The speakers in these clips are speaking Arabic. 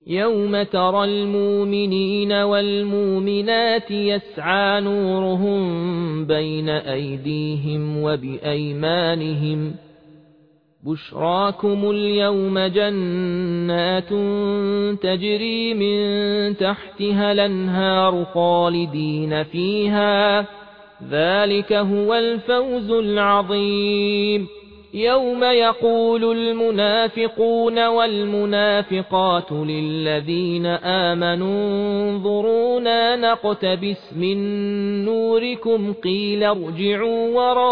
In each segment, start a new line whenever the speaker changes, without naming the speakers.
يوم ترى المؤمنين والمؤمنات يسعى نورهم بين أيديهم وبأيمانهم بشراكم اليوم جنات تجري من تحتها الأنهار خالدين فيها ذلك هو الفوز العظيم يوم يقول المنافقون والمنافقات للذين آمنوا انظرونا نقتبس من نوركم قيل ارجعوا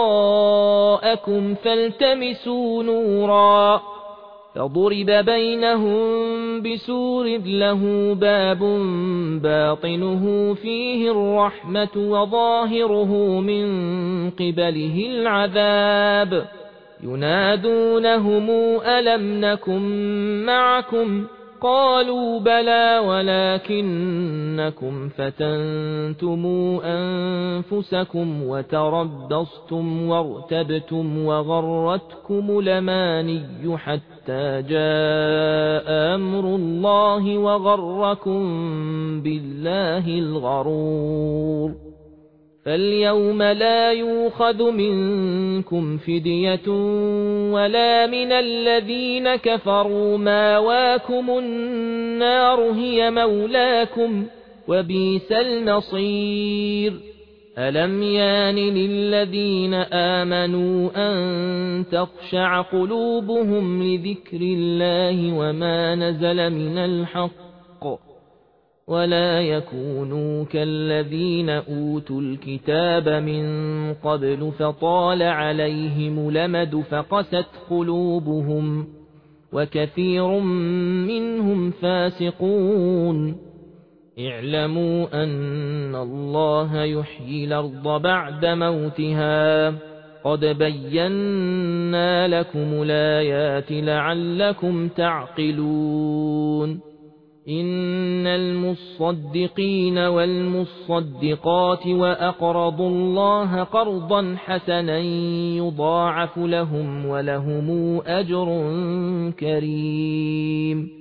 وراءكم فالتمسوا نورا فضرب بينهم بسور له باب باطنه فيه الرحمة وظاهره من قبله العذاب ينادونهم ألم نكن معكم قالوا بلى ولكنكم فتنتم أنفسكم وتربصتم وارتبتم وغرتكم الأماني حتى جاء أمر الله وغركم بالله الغرور فاليوم لا يؤخذ منكم فدية ولا من الذين كفروا ماواكم النار هي مولاكم وبئس المصير ألم يان للذين آمنوا أن تخشع قلوبهم لذكر الله وما نزل من الحق ولا يكونوا كالذين أوتوا الكتاب من قبل فطال عليهم لمد فقست قلوبهم وكثير منهم فاسقون اعلموا أن الله يحيي الأرض بعد موتها قد بينا لكم الآيات لعلكم تعقلون إن المصدقين والمصدقات وأقرضوا الله قرضا حسنا يضاعف لهم ولهم أجر كريم